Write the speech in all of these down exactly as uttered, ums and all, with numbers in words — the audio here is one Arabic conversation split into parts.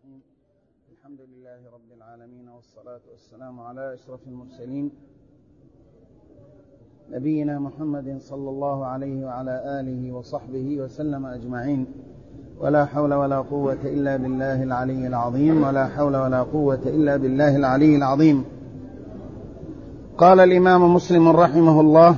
الرحيم. الحمد لله رب العالمين، والصلاة والسلام على أشرف المرسلين نبينا محمد صلى الله عليه وعلى آله وصحبه وسلم أجمعين. ولا حول ولا قوة إلا بالله العلي العظيم، ولا حول ولا قوة إلا بالله العلي العظيم. قال الإمام مسلم رحمه الله: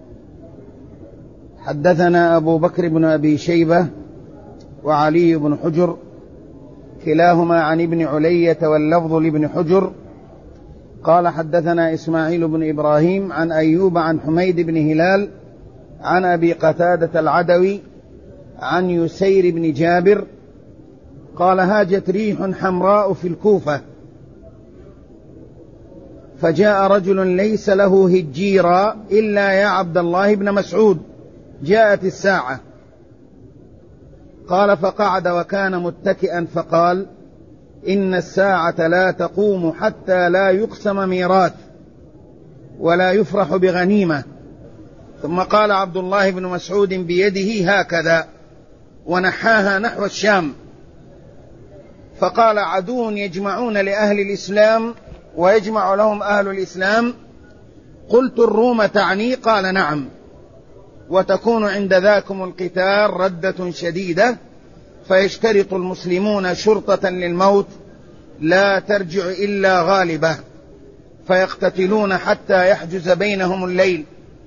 حدثنا أبو بكر بن أبي شيبة وعلي بن حجر كلاهما عن ابن علية واللفظ لابن حجر قال: حدثنا إسماعيل بن إبراهيم عن أيوب عن حميد بن هلال عن أبي قتادة العدوي عن يسير بن جابر قال: هاجت ريح حمراء في الكوفة، فجاء رجل ليس له هجيرا إلا يا عبد الله بن مسعود، جاءت الساعة. قال: فقعد وكان متكئا فقال: إن الساعة لا تقوم حتى لا يقسم ميراث ولا يفرح بغنيمة. ثم قال عبد الله بن مسعود بيده هكذا ونحاها نحو الشام، فقال: عدو يجمعون لأهل الإسلام ويجمع لهم أهل الإسلام. قلت: الروم تعني؟ قال: نعم. وتكون عند ذاكم القتال ردة شديدة، فيشترط المسلمون شرطة للموت لا ترجع إلا غالبة، فيقتتلون حتى يحجز بينهم الليل،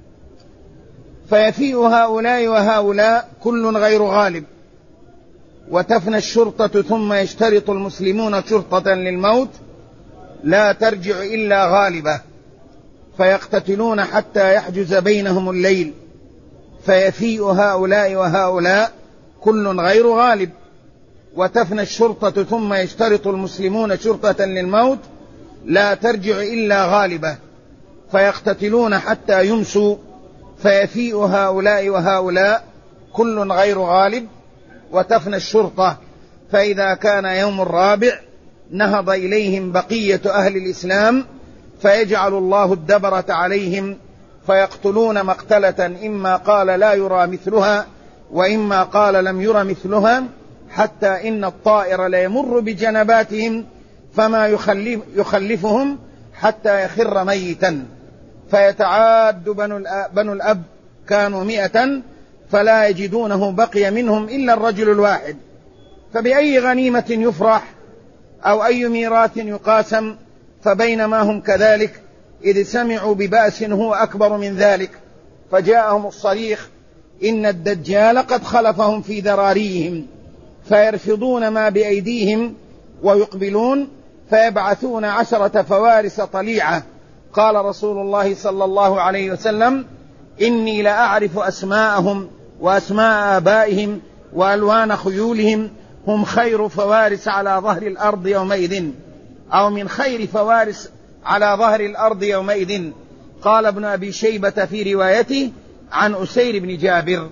فيفيء هؤلاء وهؤلاء كل غير غالب، وتفنى الشرطة، ثم يشترط المسلمون شرطة للموت لا ترجع إلا غالبة، فيقتتلون حتى يحجز بينهم الليل، فيفيء هؤلاء وهؤلاء كل غير غالب، وتفنى الشرطة، ثم يشترط المسلمون شرطة للموت لا ترجع إلا غالبة، فيقتتلون حتى يمسوا، فيفيء هؤلاء وهؤلاء كل غير غالب، وتفنى الشرطة. فإذا كان يوم الرابع نهض إليهم بقية أهل الإسلام، فيجعل الله الدبرة عليهم، فيقتلون مقتلة إما قال لا يرى مثلها وإما قال لم يرى مثلها، حتى إن الطائر ليمر بجنباتهم فما يخلف يخلفهم حتى يخر ميتا، فيتعاد بنو الأب كانوا مئة فلا يجدونه بقي منهم إلا الرجل الواحد، فبأي غنيمة يفرح أو أي ميراث يقاسم؟ فبينما هم كذلك إذ سمعوا ببأس هو أكبر من ذلك، فجاءهم الصريخ: إن الدجال قد خلفهم في ذراريهم، فيرفضون ما بأيديهم ويقبلون، فيبعثون عشرة فوارس طليعة. قال رسول الله صلى الله عليه وسلم: إني لأعرف أسماءهم وأسماء آبائهم وألوان خيولهم، هم خير فوارس على ظهر الأرض يومئذ، أو من خير فوارس على ظهر الأرض يومئذ. قال ابن أبي شيبة في روايته عن أسير بن جابر.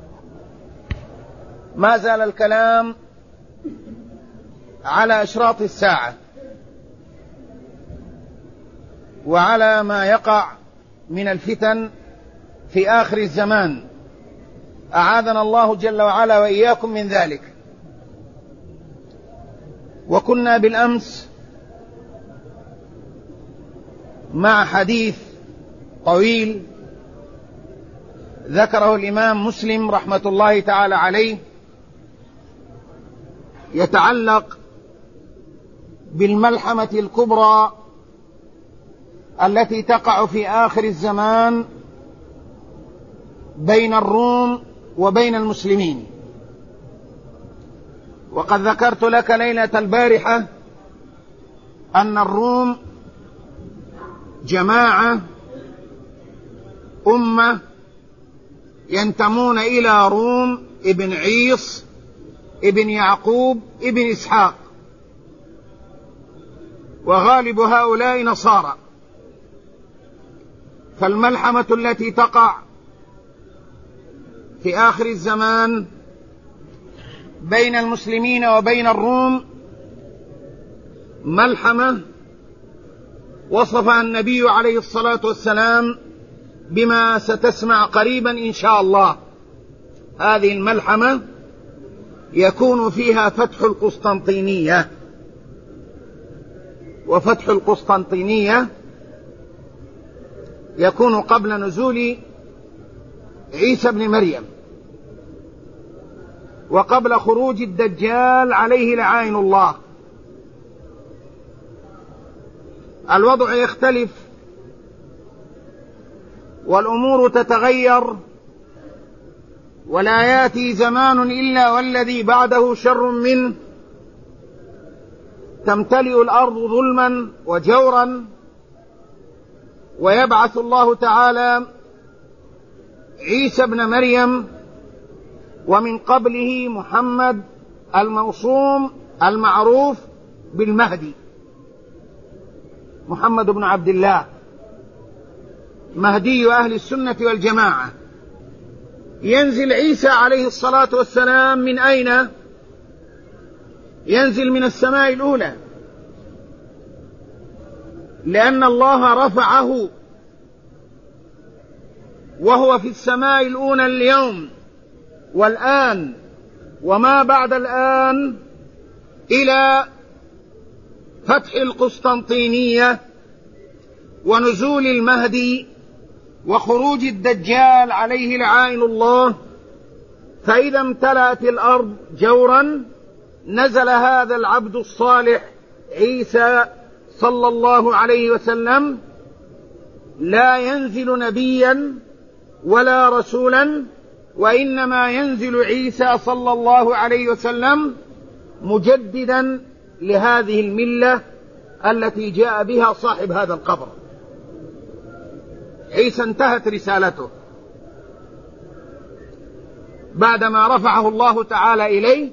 ما زال الكلام على أشراط الساعة وعلى ما يقع من الفتن في آخر الزمان، أعاذنا الله جل وعلا وإياكم من ذلك. وكنا بالأمس مع حديث طويل ذكره الإمام مسلم رحمة الله تعالى عليه، يتعلق بالملحمة الكبرى التي تقع في آخر الزمان بين الروم وبين المسلمين. وقد ذكرت لك ليلة البارحة أن الروم جماعة أمة ينتمون إلى روم ابن عيص ابن يعقوب ابن إسحاق، وغالب هؤلاء نصارى. فالملحمة التي تقع في آخر الزمان بين المسلمين وبين الروم ملحمة وصفها النبي عليه الصلاة والسلام بما ستسمع قريبا إن شاء الله. هذه الملحمة يكون فيها فتح القسطنطينية، وفتح القسطنطينية يكون قبل نزول عيسى ابن مريم وقبل خروج الدجال عليه لعائن الله. الوضع يختلف والأمور تتغير، ولا يأتي زمان إلا والذي بعده شر منه، تمتلئ الأرض ظلما وجورا، ويبعث الله تعالى عيسى ابن مريم ومن قبله محمد الموصوم المعروف بالمهدي، محمد بن عبد الله مهدي أهل السنة والجماعة. ينزل عيسى عليه الصلاة والسلام من أين؟ ينزل من السماء الأولى، لأن الله رفعه وهو في السماء الأولى اليوم والآن وما بعد الآن إلى فتح القسطنطينية ونزول المهدي وخروج الدجال عليه لعائن الله. فإذا امتلأت الأرض جورا نزل هذا العبد الصالح عيسى صلى الله عليه وسلم، لا ينزل نبيا ولا رسولا، وإنما ينزل عيسى صلى الله عليه وسلم مجددا لهذه الملة التي جاء بها صاحب هذا القبر. عيسى انتهت رسالته بعدما رفعه الله تعالى إليه،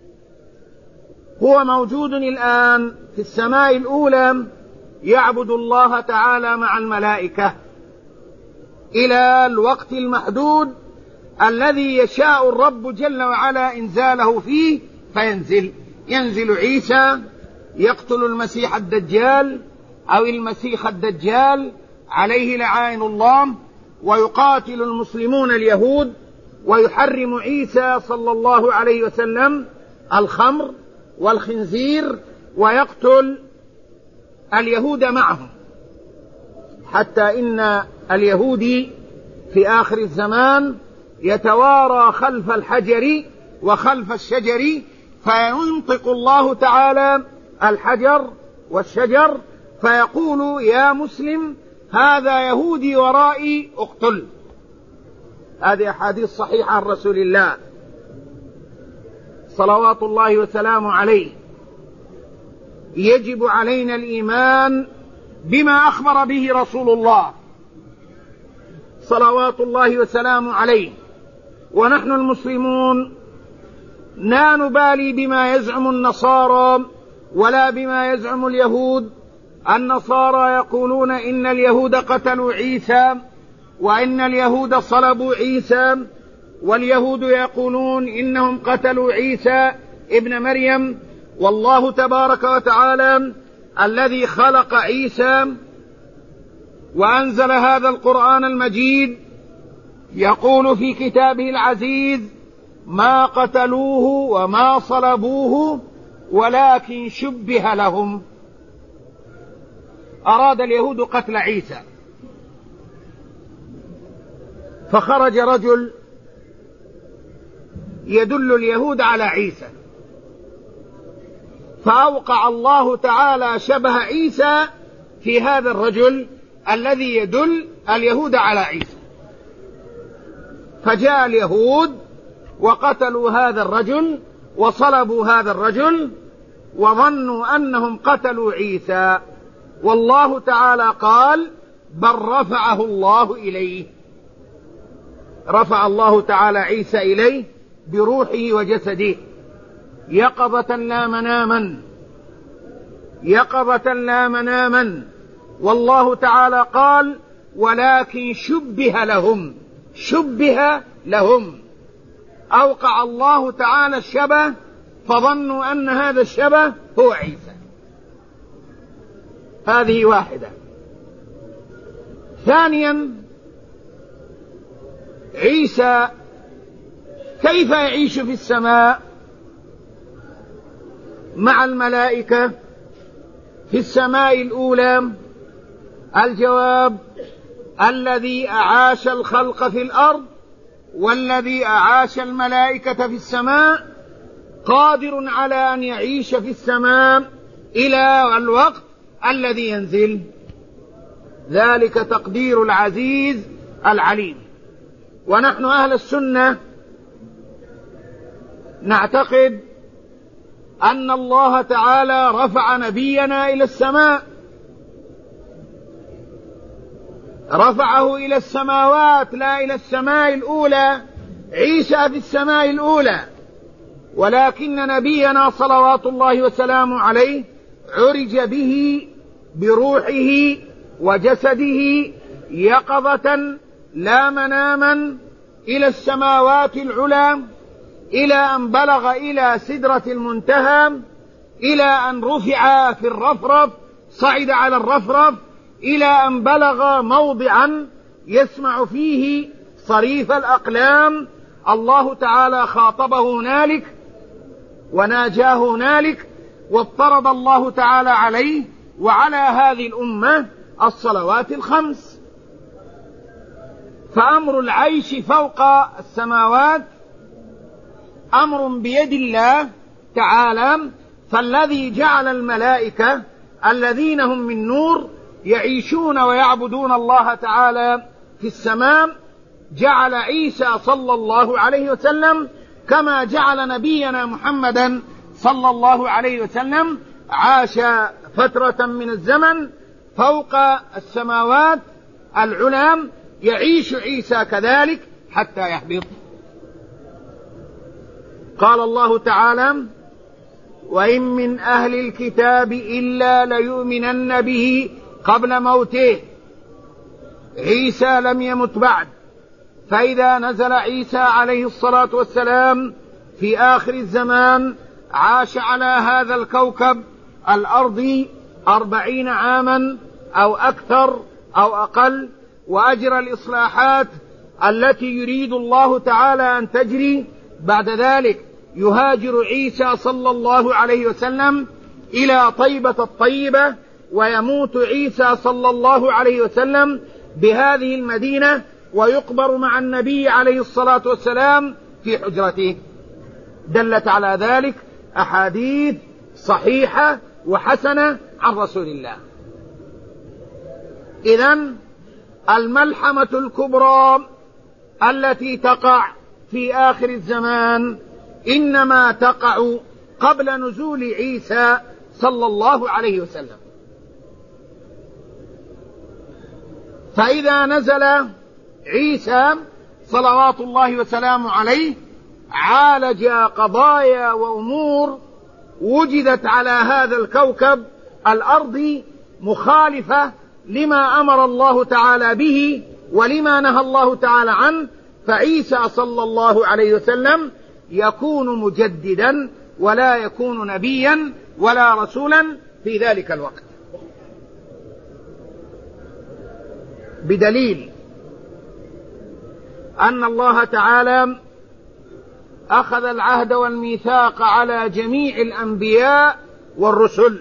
هو موجود الآن في السماء الأولى يعبد الله تعالى مع الملائكة إلى الوقت المحدود الذي يشاء الرب جل وعلا إنزاله فيه فينزل. ينزل عيسى يقتل المسيح الدجال أو المسيح الدجال عليه لعائن الله، ويقاتل المسلمون اليهود، ويحرم عيسى صلى الله عليه وسلم الخمر والخنزير، ويقتل اليهود معهم، حتى إن اليهودي في آخر الزمان يتوارى خلف الحجر وخلف الشجر، فينطق الله تعالى الحجر والشجر فيقول يا مسلم هذا يهودي ورائي اقتل. هذه أحاديث صحيحة عن رسول الله صلوات الله وسلامه عليه. يجب علينا الإيمان بما أخبر به رسول الله صلوات الله وسلامه عليه، ونحن المسلمون لا نبالي بما يزعم النصارى ولا بما يزعم اليهود. النصارى يقولون إن اليهود قتلوا عيسى وإن اليهود صلبوا عيسى، واليهود يقولون إنهم قتلوا عيسى ابن مريم. والله تبارك وتعالى الذي خلق عيسى وأنزل هذا القرآن المجيد يقول في كتابه العزيز ما قتلوه وما صلبوه ولكن شبه لهم. أراد اليهود قتل عيسى، فخرج رجل يدل اليهود على عيسى، فأوقع الله تعالى شبه عيسى في هذا الرجل الذي يدل اليهود على عيسى، فجاء اليهود وقتلوا هذا الرجل وصلبوا هذا الرجل وظنوا أنهم قتلوا عيسى، والله تعالى قال بل رفعه الله إليه. رفع الله تعالى عيسى إليه بروحه وجسده يقظة لا مناما، يقظة لا مناما. والله تعالى قال ولكن شبه لهم، شبه لهم، أوقع الله تعالى الشبه فظنوا أن هذا الشبه هو عيسى. هذه واحدة. ثانيا عيسى كيف يعيش في السماء مع الملائكة في السماء الأولى؟ الجواب: الذي أعاش الخلق في الأرض والذي أعاش الملائكة في السماء قادر على أن يعيش في السماء إلى الوقت الذي ينزل. ذلك تقدير العزيز العليم. ونحن أهل السنة نعتقد أن الله تعالى رفع نبينا إلى السماء، رفعه إلى السماوات، لا إلى السماء الأولى. عيسى في السماء الأولى، ولكن نبينا صلوات الله وسلامه عليه عرج به بروحه وجسده يقظة لا مناما إلى السماوات العلى، إلى أن بلغ إلى سدرة المنتهى، إلى أن رفع في الرفرف، صعد على الرفرف، إلى أن بلغ موضعا يسمع فيه صريف الأقلام. الله تعالى خاطبه هنالك وناجاه هنالك، وافترض الله تعالى عليه وعلى هذه الأمة الصلوات الخمس. فأمر العيش فوق السماوات أمر بيد الله تعالى. فالذي جعل الملائكة الذين هم من نور يعيشون ويعبدون الله تعالى في السماء جعل عيسى صلى الله عليه وسلم، كما جعل نبينا محمدا صلى الله عليه وسلم عاش فترة من الزمن فوق السماوات العلى، يعيش عيسى كذلك حتى يهبط. قال الله تعالى: وإن من أهل الكتاب إلا ليؤمنن به قبل موته. عيسى لم يمت بعد، فإذا نزل عيسى عليه الصلاة والسلام في آخر الزمان عاش على هذا الكوكب الأرضي أربعين عاما أو أكثر أو أقل، وأجرى الإصلاحات التي يريد الله تعالى أن تجري. بعد ذلك يهاجر عيسى صلى الله عليه وسلم إلى طيبة الطيبة، ويموت عيسى صلى الله عليه وسلم بهذه المدينة، ويقبر مع النبي عليه الصلاة والسلام في حجرته. دلت على ذلك أحاديث صحيحة وحسنة عن رسول الله. إذن الملحمة الكبرى التي تقع في آخر الزمان إنما تقع قبل نزول عيسى صلى الله عليه وسلم. فإذا نزل عيسى صلوات الله وسلامه عليه عالج قضايا وأمور وجدت على هذا الكوكب الأرضي مخالفة لما أمر الله تعالى به ولما نهى الله تعالى عنه. فعيسى صلى الله عليه وسلم يكون مجددا ولا يكون نبيا ولا رسولا في ذلك الوقت، بدليل أن الله تعالى أخذ العهد والميثاق على جميع الأنبياء والرسل.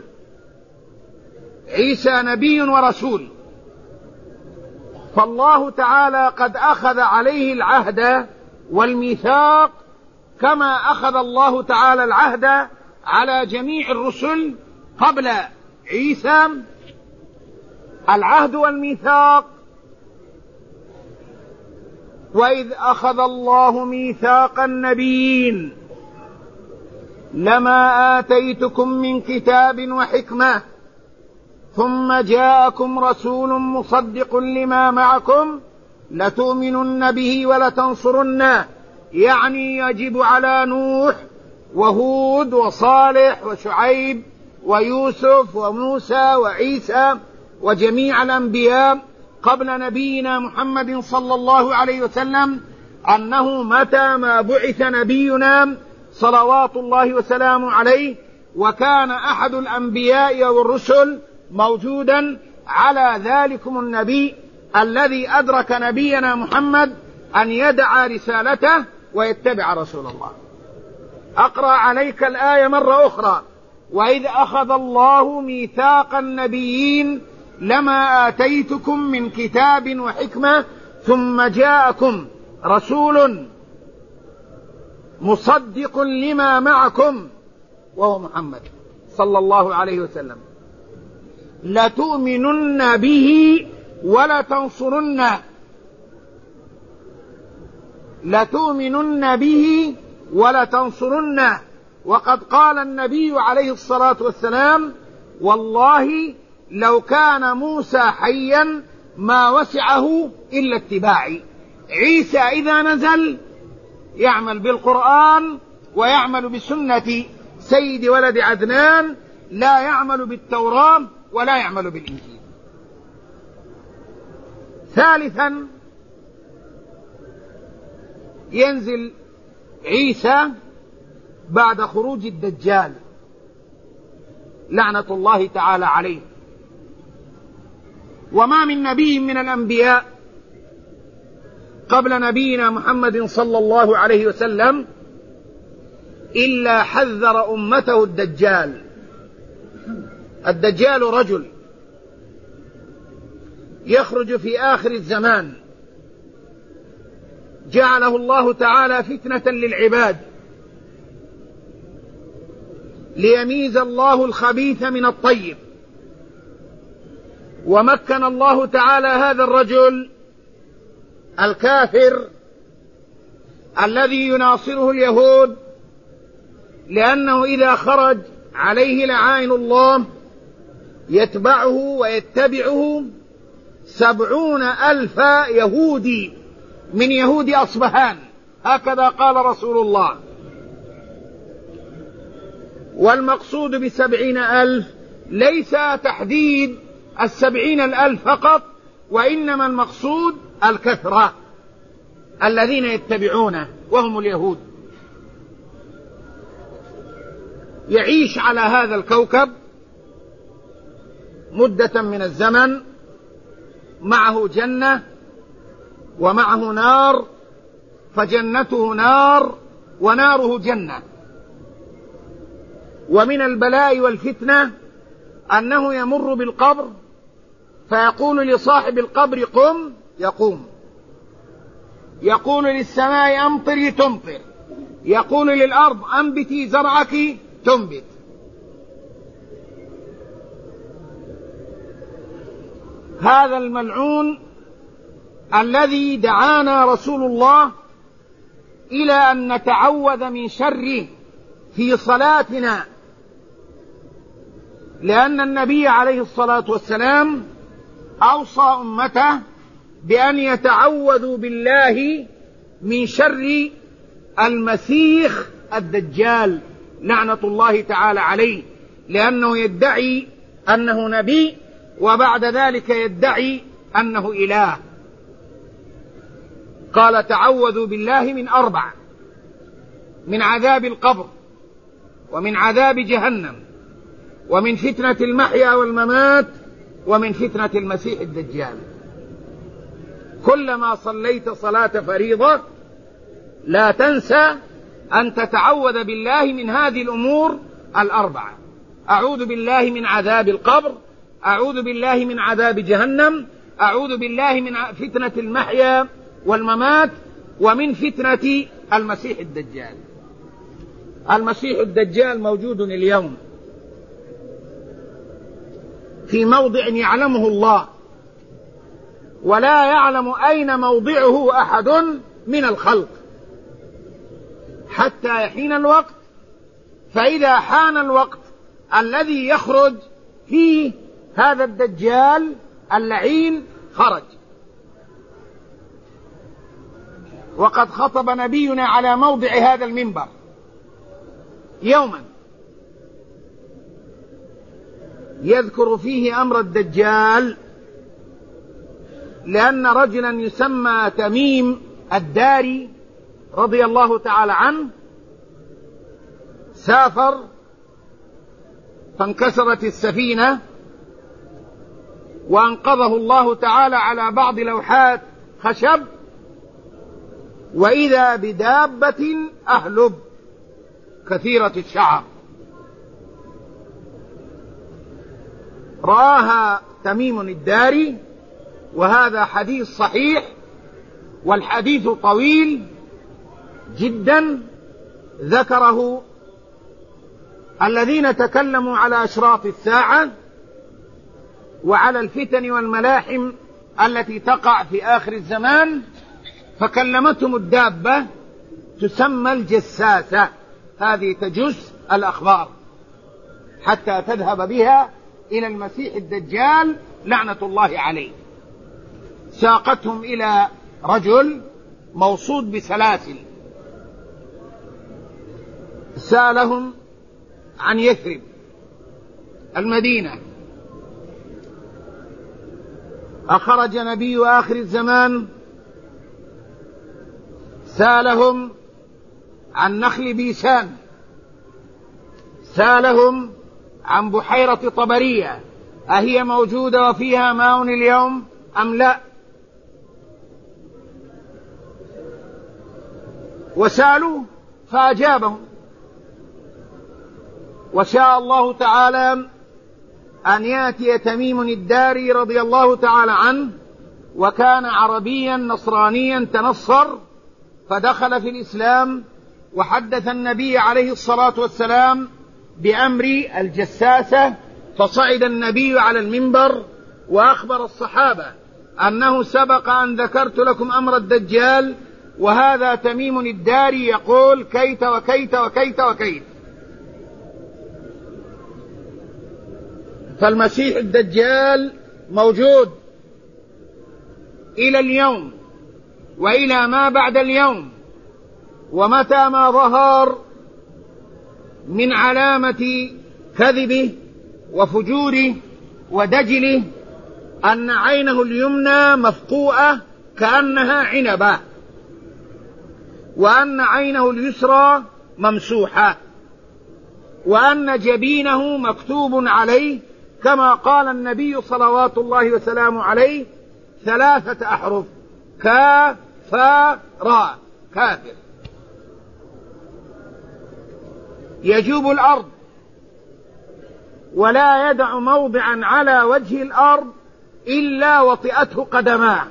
عيسى نبي ورسول، فالله تعالى قد أخذ عليه العهد والميثاق كما أخذ الله تعالى العهد على جميع الرسل قبل عيسى. العهد والميثاق: وإذ أخذ الله ميثاق النبيين لما آتيتكم من كتاب وحكمة ثم جاءكم رسول مصدق لما معكم لتؤمنن به ولتنصرنه. يعني يجب على نوح وهود وصالح وشعيب ويوسف وموسى وعيسى وجميع الأنبياء قبل نبينا محمد صلى الله عليه وسلم أنه متى ما بعث نبينا صلوات الله وسلامه عليه وكان أحد الأنبياء والرسل موجودا على ذلكم النبي الذي أدرك نبينا محمد أن يدع رسالته ويتبع رسول الله. أقرأ عليك الآية مرة أخرى: وإذ أخذ الله ميثاق النبيين لما آتيتكم من كتاب وحكمة ثم جاءكم رسول مصدق لما معكم وهو محمد صلى الله عليه وسلم لتؤمنن به ولتنصرنه لتؤمنن به ولتنصرنه وقد قال النبي عليه الصلاة والسلام والله لو كان موسى حيا ما وسعه إلا اتباعي. عيسى إذا نزل يعمل بالقرآن ويعمل بسنة سيد ولد عدنان، لا يعمل بالتوراة ولا يعمل بالإنجيل. ثالثا ينزل عيسى بعد خروج الدجال لعنة الله تعالى عليه. وما من نبي من الأنبياء قبل نبينا محمد صلى الله عليه وسلم إلا حذر أمته الدجال. الدجال رجل يخرج في آخر الزمان جعله الله تعالى فتنة للعباد ليميز الله الخبيث من الطيب. ومكن الله تعالى هذا الرجل الكافر الذي يناصره اليهود، لأنه إذا خرج عليه لعائن الله يتبعه ويتبعه سبعون ألف يهودي من يهود أصبهان، هكذا قال رسول الله. والمقصود بسبعين ألف ليس تحديد السبعين الألف فقط، وإنما المقصود الكثرة الذين يتبعونه وهم اليهود. يعيش على هذا الكوكب مدة من الزمن، معه جنة ومعه نار، فجنته نار وناره جنة. ومن البلاء والفتنة أنه يمر بالقبر فيقول لصاحب القبر قم يقوم، يقول للسماء أمطري تمطر، يقول للأرض أنبتي زرعك تنبت. هذا الملعون الذي دعانا رسول الله إلى أن نتعوذ من شره في صلاتنا، لأن النبي عليه الصلاة والسلام أوصى أمته بأن يتعوذوا بالله من شر المسيح الدجال لعنة الله تعالى عليه، لأنه يدعي أنه نبي وبعد ذلك يدعي أنه إله. قال تعوذوا بالله من أربع: من عذاب القبر، ومن عذاب جهنم، ومن فتنة المحيا والممات، ومن فتنة المسيح الدجال. كلما صليت صلاة فريضة لا تنسى أن تتعوذ بالله من هذه الأمور الأربعة: أعوذ بالله من عذاب القبر، أعوذ بالله من عذاب جهنم، أعوذ بالله من فتنة المحيا والممات، ومن فتنة المسيح الدجال. المسيح الدجال موجود اليوم في موضع يعلمه الله، ولا يعلم أين موضعه أحد من الخلق حتى يحين الوقت. فإذا حان الوقت الذي يخرج فيه هذا الدجال اللعين خرج. وقد خطب نبينا على موضع هذا المنبر يوما يذكر فيه أمر الدجال، لأن رجلا يسمى تميم الداري رضي الله تعالى عنه سافر فانكسرت السفينة وأنقذه الله تعالى على بعض لوحات خشب، وإذا بدابة أهلب كثيرة الشعر. رآها تميم الداري، وهذا حديث صحيح، والحديث طويل جدا ذكره الذين تكلموا على أشراط الساعة وعلى الفتن والملاحم التي تقع في آخر الزمان، فكلمتهم الدابة تسمى الجساسة، هذه تجس الأخبار حتى تذهب بها إلى المسيح الدجال لعنة الله عليه. ساقتهم إلى رجل موصود بسلاسل، سألهم عن يثرب المدينة، أخرج نبي آخر الزمان، سألهم عن نخل بيسان، سألهم عن بحيرة طبرية أهي موجودة وفيها ماء اليوم أم لا، وسألوا فأجابهم. وشاء الله تعالى أن يأتي تميم الداري رضي الله تعالى عنه، وكان عربيا نصرانيا تنصر فدخل في الإسلام، وحدث النبي عليه الصلاة والسلام بأمر الجساسة، فصعد النبي على المنبر وأخبر الصحابة أنه سبق أن ذكرت لكم أمر الدجال، وهذا تميم الداري يقول كيت وكيت وكيت وكيت. فالمسيح الدجال موجود إلى اليوم وإلى ما بعد اليوم، ومتى ما ظهر من علامة كذبه وفجوره ودجله أن عينه اليمنى مفقوءة كأنها عنبة، وأن عينه اليسرى ممسوحة، وأن جبينه مكتوب عليه كما قال النبي صلوات الله وسلامه عليه ثلاثة أحرف: كاف فا راء، كافر. يجوب الأرض ولا يدع موضعا على وجه الأرض إلا وطئته قدماه،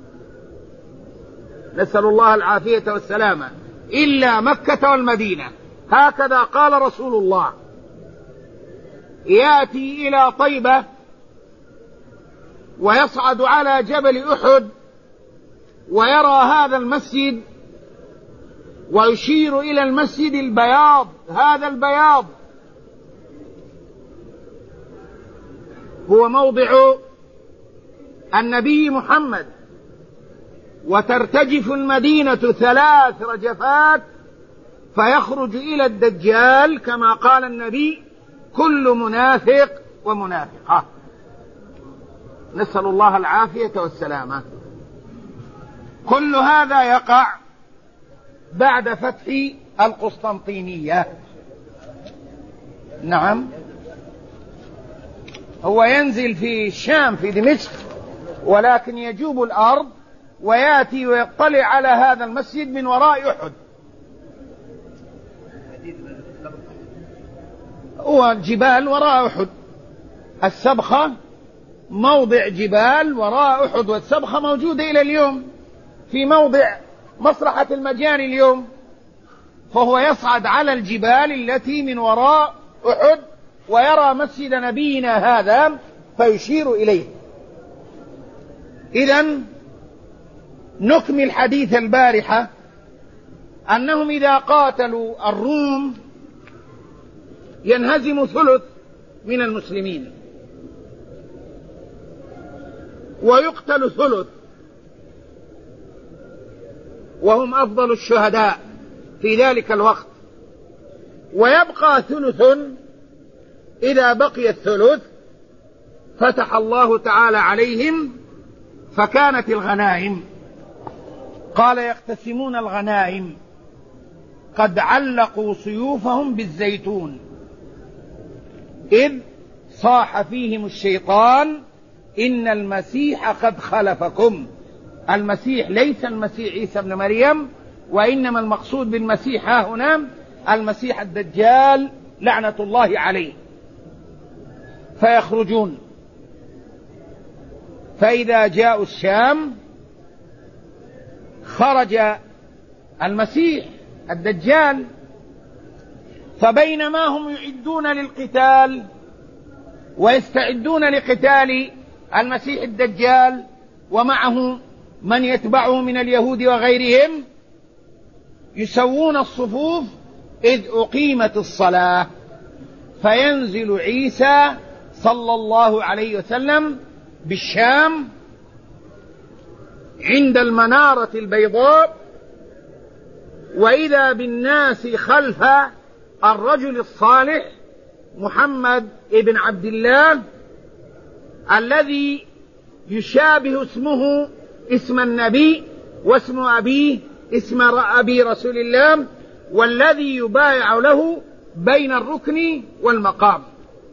نسأل الله العافية والسلامة، إلا مكة والمدينة، هكذا قال رسول الله. يأتي إلى طيبة ويصعد على جبل أحد ويرى هذا المسجد ويشير إلى المسجد البياض، هذا البياض هو موضع النبي محمد، وترتجف المدينة ثلاث رجفات فيخرج إلى الدجال كما قال النبي: كل منافق ومنافقة، نسأل الله العافية والسلامة. كل هذا يقع بعد فتح القسطنطينية. نعم، هو ينزل في الشام في دمشق، ولكن يجوب الأرض ويأتي ويطلع على هذا المسجد من وراء أحد. هو جبال وراء أحد، السبخة موضع جبال وراء أحد، والسبخة موجودة إلى اليوم في موضع مسرحة المجاني اليوم، فهو يصعد على الجبال التي من وراء أحد ويرى مسجد نبينا هذا فيشير إليه. إذن نكمل حديث البارحة أنهم إذا قاتلوا الروم ينهزم ثلث من المسلمين ويقتل ثلث، وهم أفضل الشهداء في ذلك الوقت، ويبقى ثلث. إذا بقي الثلث فتح الله تعالى عليهم فكانت الغنائم، قال: يقتسمون الغنائم قد علقوا سيوفهم بالزيتون إذ صاح فيهم الشيطان إن المسيح قد خلفكم. المسيح ليس المسيح عيسى بن مريم، وإنما المقصود بالمسيح ها هنا المسيح الدجال لعنة الله عليه. فيخرجون فإذا جاءوا الشام خرج المسيح الدجال، فبينما هم يعدون للقتال ويستعدون لقتال المسيح الدجال ومعه من يتبعه من اليهود وغيرهم، يسوون الصفوف إذ أقيمت الصلاة، فينزل عيسى صلى الله عليه وسلم بالشام عند المنارة البيضاء، وإذا بالناس خلف الرجل الصالح محمد ابن عبد الله الذي يشابه اسمه اسم النبي واسم أبيه اسم أبي رسول الله، والذي يبايع له بين الركن والمقام.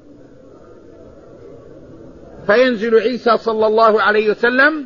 فينزل عيسى صلى الله عليه وسلم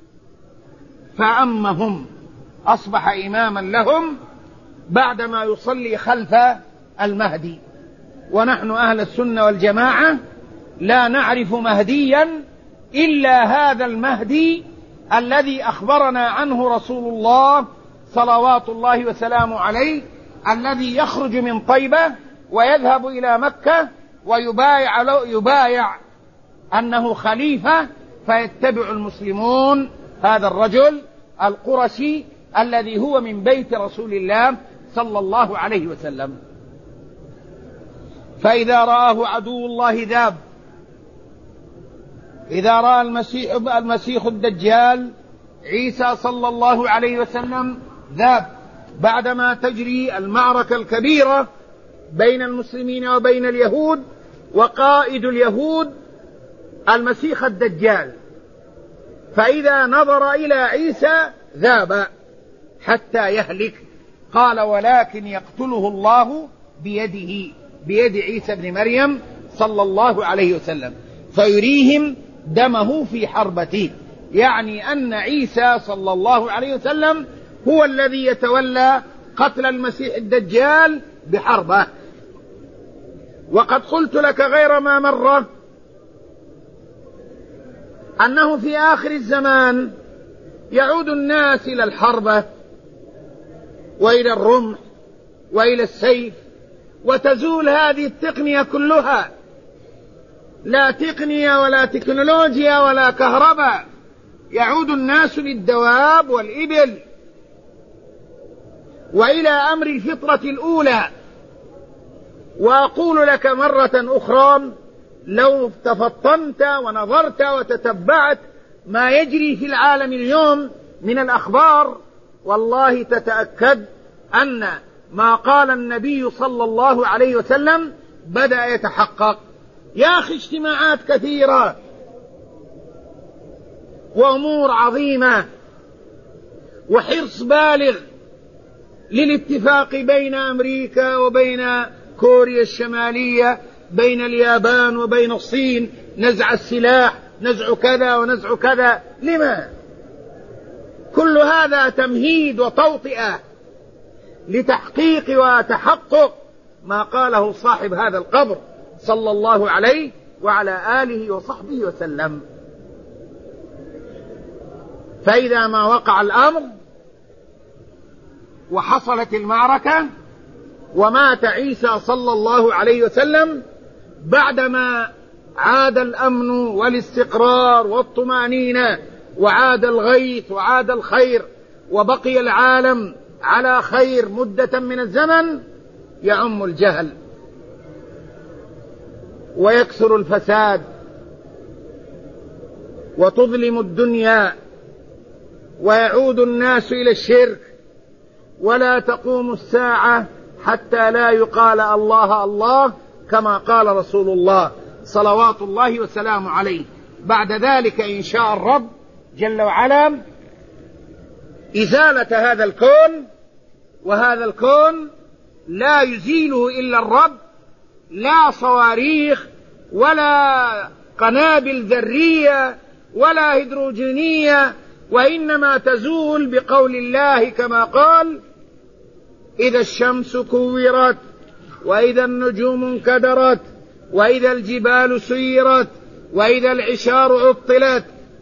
فأمهم، أصبح إماما لهم بعدما يصلي خلف المهدي. ونحن أهل السنة والجماعة لا نعرف مهديا إلا هذا المهدي الذي أخبرنا عنه رسول الله صلوات الله وسلامه عليه، الذي يخرج من طيبة ويذهب إلى مكة ويبايع يبايع أنه خليفة، فيتبع المسلمون هذا الرجل القرشي الذي هو من بيت رسول الله صلى الله عليه وسلم. فإذا رآه عدو الله ذاب، إذا رأى المسيح المسيح الدجال عيسى صلى الله عليه وسلم ذاب، بعدما تجري المعركة الكبيرة بين المسلمين وبين اليهود، وقائد اليهود المسيح الدجال، فإذا نظر إلى عيسى ذاب حتى يهلك. قال: ولكن يقتله الله بيده، بيد عيسى بن مريم صلى الله عليه وسلم، فيريهم دمه في حربته، يعني أن عيسى صلى الله عليه وسلم هو الذي يتولى قتل المسيح الدجال بحربه. وقد قلت لك غير ما مرة أنه في آخر الزمان يعود الناس إلى الحربة وإلى الرمح وإلى السيف، وتزول هذه التقنية كلها، لا تقنية ولا تكنولوجيا ولا كهرباء، يعود الناس للدواب والإبل وإلى أمر الفطرة الأولى. وأقول لك مرة أخرى، لو تفطنت ونظرت وتتبعت ما يجري في العالم اليوم من الأخبار، والله تتأكد أن ما قال النبي صلى الله عليه وسلم بدأ يتحقق. يا أخي، اجتماعات كثيرة وأمور عظيمة وحرص بالغ للاتفاق بين أمريكا وبين كوريا الشمالية، بين اليابان وبين الصين، نزع السلاح، نزع كذا ونزع كذا. لما؟ كل هذا تمهيد وتوطئة لتحقيق وتحقق ما قاله صاحب هذا القبر صلى الله عليه وعلى آله وصحبه وسلم. فإذا ما وقع الأمر وحصلت المعركة ومات عيسى صلى الله عليه وسلم، بعدما عاد الأمن والاستقرار والطمأنينة وعاد الغيث وعاد الخير وبقي العالم على خير مدة من الزمن، يعم الجهل ويكثر الفساد وتظلم الدنيا ويعود الناس إلى الشرك، ولا تقوم الساعة حتى لا يقال الله الله كما قال رسول الله صلوات الله وسلامه عليه. بعد ذلك إن شاء الرب جل وعلا إزالة هذا الكون، وهذا الكون لا يزيله إلا الرب، لا صواريخ ولا قنابل ذرية ولا هيدروجينية، وإنما تزول بقول الله كما قال: إذا الشمس كورت وإذا النجوم انكدرت وإذا الجبال سيرت وإذا العشار عطلت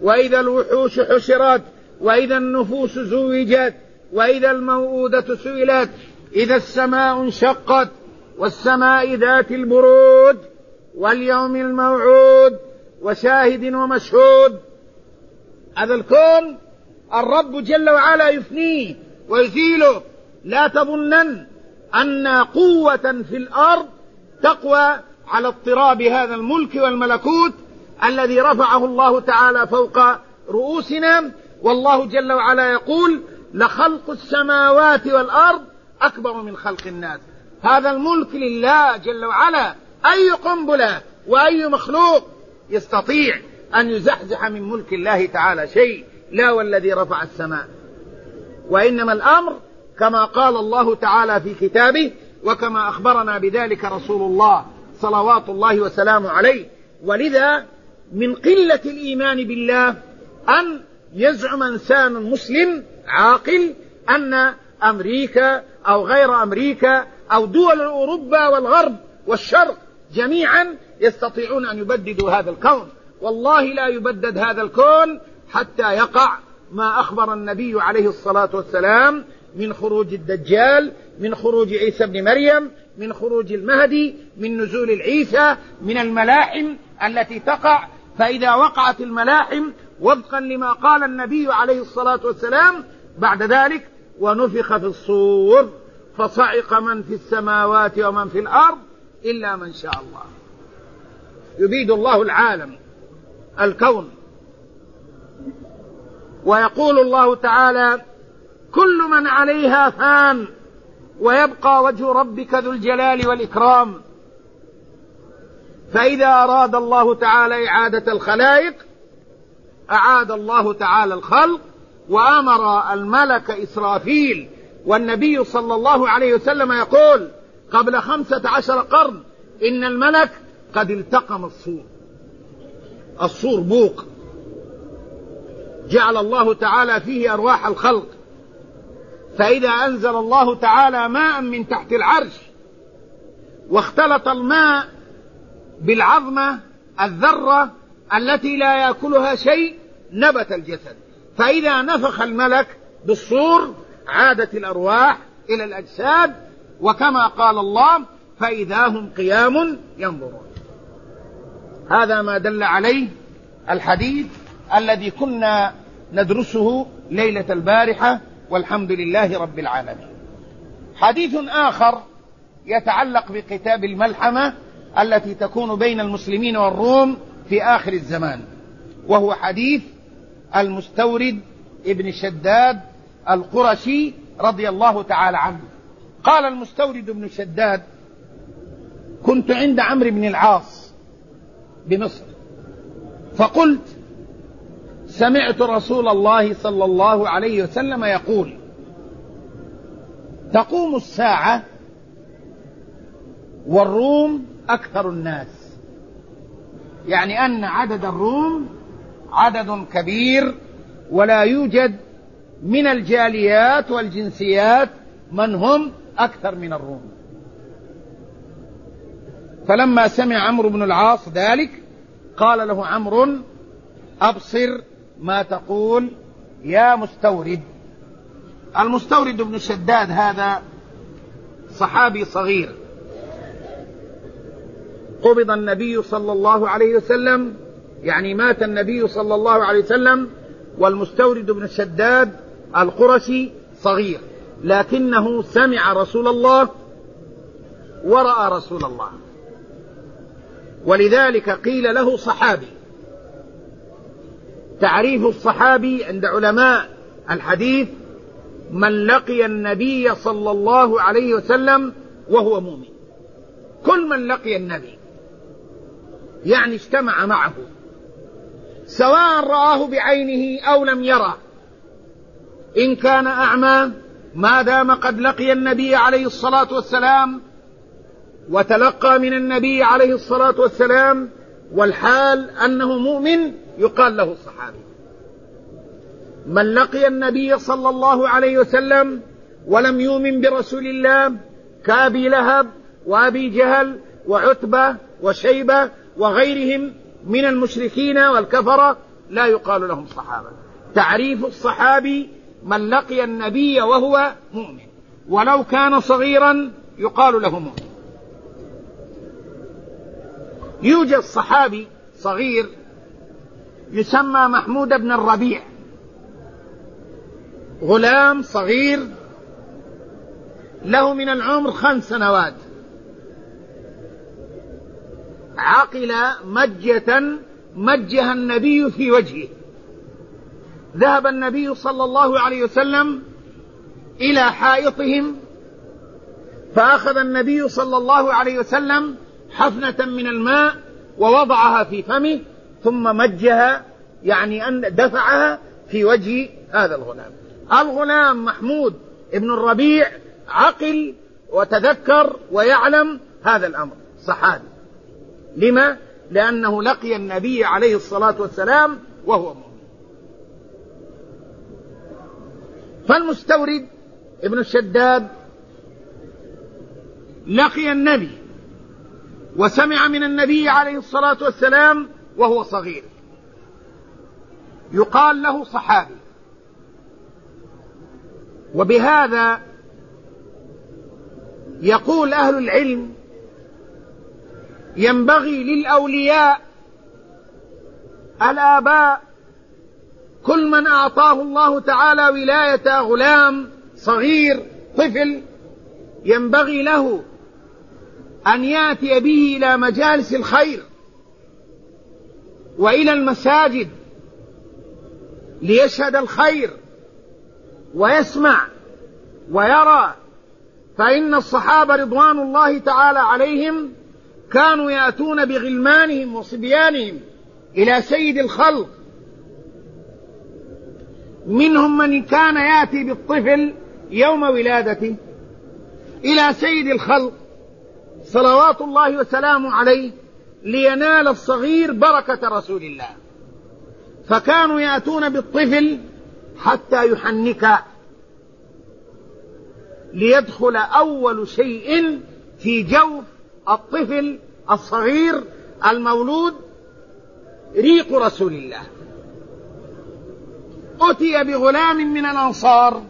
وإذا الوحوش حشرت، وإذا النفوس زوجت، وإذا الموءودة سئلت، إذا السماء انشقت، والسماء ذات البروج، واليوم الموعود، وشاهد ومشهود. هذا الكون الرب جل وعلا يفنيه ويزيله. لا تظنن أن قوة في الأرض تقوى على اضطراب هذا الملك والملكوت الذي رفعه الله تعالى فوق رؤوسنا. والله جل وعلا يقول: لخلق السماوات والأرض أكبر من خلق الناس. هذا الملك لله جل وعلا. أي قنبلة وأي مخلوق يستطيع أن يزحزح من ملك الله تعالى شيء؟ لا والذي رفع السماء. وإنما الأمر كما قال الله تعالى في كتابه، وكما أخبرنا بذلك رسول الله صلوات الله وسلامه عليه. ولذا من قلة الإيمان بالله أن يزعم إنسان مسلم عاقل أن أمريكا أو غير أمريكا أو دول أوروبا والغرب والشرق جميعا يستطيعون أن يبددوا هذا الكون. والله لا يبدد هذا الكون حتى يقع ما أخبر النبي عليه الصلاة والسلام من خروج الدجال، من خروج عيسى بن مريم، من خروج المهدي، من نزول العيسى، من الملاحم التي تقع. فإذا وقعت الملاحم وفقا لما قال النبي عليه الصلاة والسلام بعد ذلك: ونفخ في الصور فصعق من في السماوات ومن في الأرض إلا من شاء الله. يبيد الله العالم الكون. ويقول الله تعالى: كل من عليها فان ويبقى وجه ربك ذو الجلال والإكرام. فإذا أراد الله تعالى إعادة الخلائق أعاد الله تعالى الخلق، وأمر الملك إسرافيل. والنبي صلى الله عليه وسلم يقول قبل خمسة عشر قرن إن الملك قد التقم الصور. الصور بوق جعل الله تعالى فيه أرواح الخلق. فإذا أنزل الله تعالى ماء من تحت العرش واختلط الماء بالعظمة الذرة التي لا يأكلها شيء نبت الجسد. فإذا نفخ الملك بالصور عادت الأرواح إلى الأجساد، وكما قال الله: فإذا هم قيام ينظرون. هذا ما دل عليه الحديث الذي كنا ندرسه ليلة البارحة، والحمد لله رب العالمين. حديث آخر يتعلق بكتاب الملحمة التي تكون بين المسلمين والروم في آخر الزمان، وهو حديث المستورد ابن شداد القرشي رضي الله تعالى عنه. قال المستورد ابن شداد: كنت عند عمرو بن العاص بمصر، فقلت: سمعت رسول الله صلى الله عليه وسلم يقول: تقوم الساعة والروم أكثر الناس. يعني أن عدد الروم عدد كبير، ولا يوجد من الجاليات والجنسيات من هم أكثر من الروم. فلما سمع عمرو بن العاص ذلك قال له عمرو: أبصر ما تقول يا مستورد. المستورد بن شداد هذا صحابي صغير، قبض النبي صلى الله عليه وسلم، يعني مات النبي صلى الله عليه وسلم، والمستورد بن شداد القرشي صغير، لكنه سمع رسول الله ورأى رسول الله، ولذلك قيل له صحابي. تعريف الصحابي عند علماء الحديث: من لقي النبي صلى الله عليه وسلم وهو مؤمن. كل من لقي النبي يعني اجتمع معه، سواء رآه بعينه أو لم يرى. إن كان أعمى ما دام قد لقي النبي عليه الصلاة والسلام وتلقى من النبي عليه الصلاة والسلام والحال أنه مؤمن يقال له صحابي. من لقي النبي صلى الله عليه وسلم ولم يؤمن برسول الله كأبي لهب وأبي جهل وعتبة وشيبة وغيرهم من المشركين والكفرة لا يقال لهم صحابة. تعريف الصحابي من لقي النبي وهو مؤمن، ولو كان صغيرا يقال له مؤمن. يوجد صحابي صغير يسمى محمود بن الربيع، غلام صغير له من العمر خمس سنوات، عقل مجة مجها النبي في وجهه. ذهب النبي صلى الله عليه وسلم إلى حائطهم، فأخذ النبي صلى الله عليه وسلم حفنة من الماء ووضعها في فمه، ثم مجها، يعني أن دفعها في وجه هذا الغلام. الغلام محمود ابن الربيع عقل وتذكر ويعلم هذا الأمر، صحابي. لما؟ لأنه لقي النبي عليه الصلاة والسلام وهو مؤمن. فالمستورد ابن الشداد لقي النبي وسمع من النبي عليه الصلاة والسلام وهو صغير، يقال له صحابي. وبهذا يقول أهل العلم ينبغي للأولياء الآباء كل من أعطاه الله تعالى ولاية غلام صغير طفل ينبغي له أن يأتي به إلى مجالس الخير وإلى المساجد ليشهد الخير ويسمع ويرى. فإن الصحابة رضوان الله تعالى عليهم كانوا يأتون بغلمانهم وصبيانهم إلى سيد الخلق، منهم من كان يأتي بالطفل يوم ولادته إلى سيد الخلق صلوات الله وسلامه عليه لينال الصغير بركة رسول الله، فكانوا يأتون بالطفل حتى يحنك ليدخل أول شيء في جوف الطفل الصغير المولود ريق رسول الله. أتي بغلام من الأنصار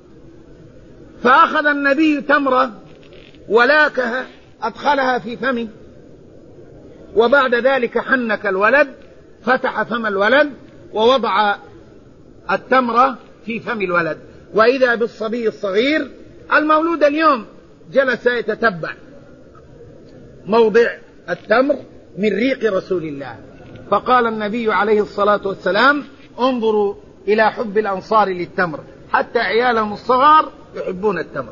فأخذ النبي تمرة ولاكها أدخلها في فمه، وبعد ذلك حنك الولد، فتح فم الولد ووضع التمرة في فم الولد، وإذا بالصبي الصغير المولود اليوم جلس يتتبع موضع التمر من ريق رسول الله. فقال النبي عليه الصلاة والسلام: انظروا إلى حب الأنصار للتمر، حتى عيالهم الصغار يحبون التمر.